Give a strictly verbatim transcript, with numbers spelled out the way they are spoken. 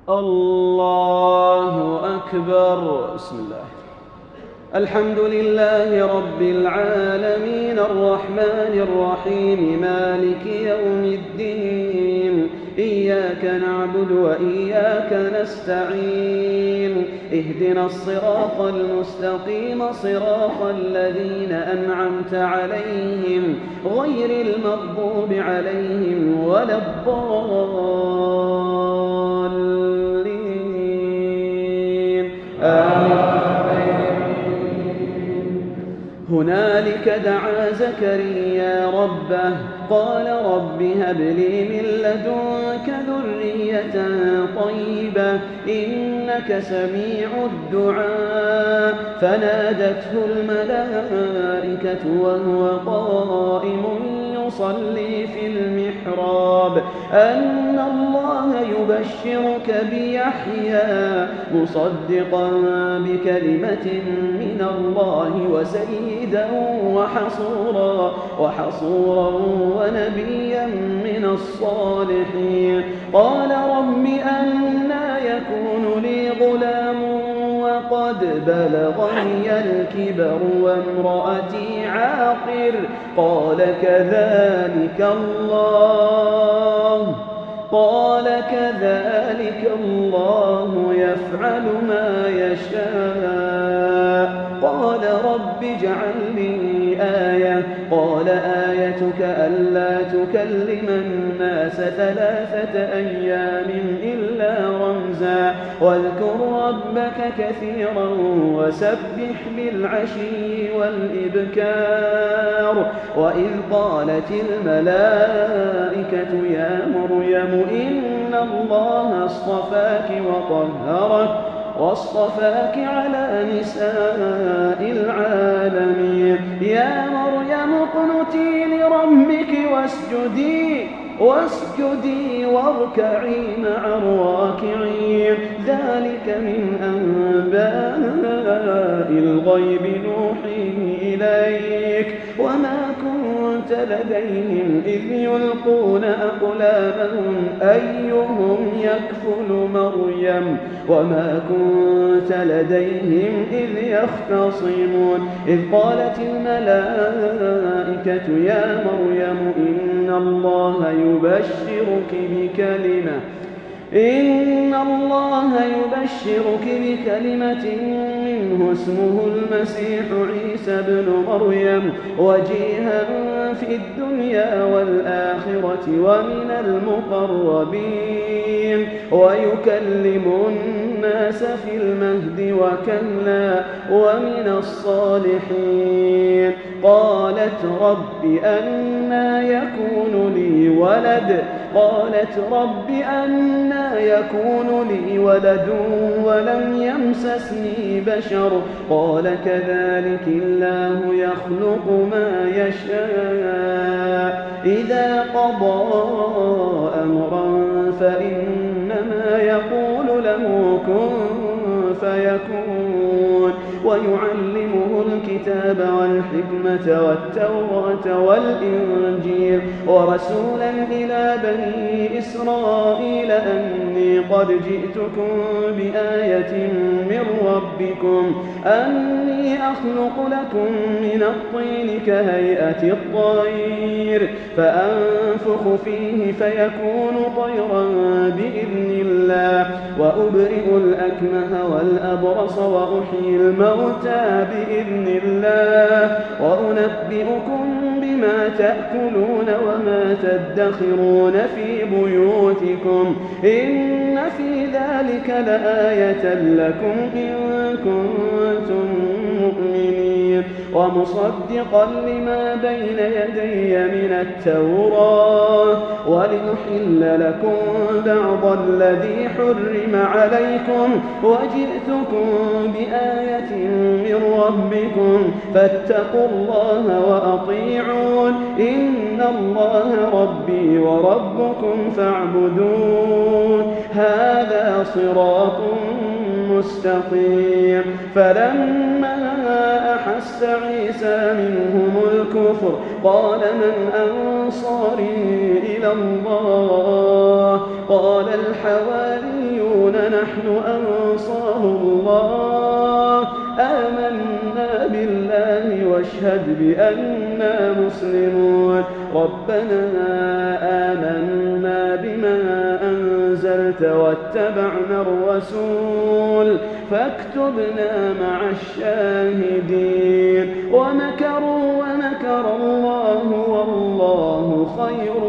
الله أكبر. بسم الله. الحمد لله رب العالمين الرحمن الرحيم مالك يوم الدين. إياك نعبد وإياك نستعين. اهدنا الصراط المستقيم صراط الذين أنعمت عليهم غير المغضوب عليهم ولا الضالين. آمين. هنالك دعا زكريا ربه قال رب هب لي من لدنك ذرية طيبة إنك سميع الدعاء. فنادته الملائكة وهو قائم يصلي في المحراب أن الله يبشرك بيحيى مصدقا بكلمة من الله وسيدا وحصورا وحصورا ونبيا من الصالحين. قال رب أنى يكون لي غلام وقد بلغني الكبر وامرأتي عاقر. قال كذلك الله قال كذلك الله يفعل ما يشاء. قال رب اجعل لي آية. قال آيتك ألا تكلم الناس ثلاثة أيام إلا رمزا واذكر ربك كثيرا وسبح بالعشي والإبكار. وإذ قالت الملائكة يا مريم إن الله اصطفاك وطهرك واصطفاك على نساء العالمين. يا مريم اقنتي لربك واسجدي واسجدي واركعي مع الراكعين. ذلك من أنباء الغيب نوحيه إليك وما كنت لديهم إذ يلقون أقلامهم أيهم يكفل مريم وما كنت لديهم إذ يختصمون. إذ قالت الملائكة يا مريم إن الله يبشرك بكلمة إن الله يبشرك بكلمة منه اسمه المسيح عيسى ابن مريم وجيها في الدنيا والآخرة ومن المقربين ويكلم الناس في المهد وكهلا ومن الصالحين. قالت رب أنى يكون لي ولد قالت رب أنى يكون لي ولد ولم يمسسني بشر. قال كذلك الله يخلق ما يشاء إذا قضى أمرا فإنما يقول له كن فيكون. ويعلمه الكتاب والحكمة والتوراة والإنجيل ورسولا إلى بني إسرائيل أني قد جئتكم بآية من ربكم أني أخلق لكم من الطين كهيئة الطير فأنفخ فيه فيكون طيرا بإذن الله وأبرئ الأكمه والأبرص وأحيي الموتى بإذن الله وأنبئكم بما تأكلون وما تدخرون في بيوتكم إن في ذلك لآية لكم إن كنتم مؤمنين. ومصدقا لما بين يدي من التوراة ولنحل لكم بعض الذي حرم عليكم وجئتكم بآية من ربكم فاتقوا الله وأطيعون إن الله ربي وربكم فاعبدون هذا صراط مستقيم. فلما أحس عيسى منهم الكفر قال من أنصاري إلى الله؟ قال الحواريون نحن أنصار الله آمنا بالله واشهد بأننا مسلمون. ربنا آمنا بما أنزلت واتبعنا الرسول فاكتبنا مع الشاهدين. ومكروا ومكر الله والله خير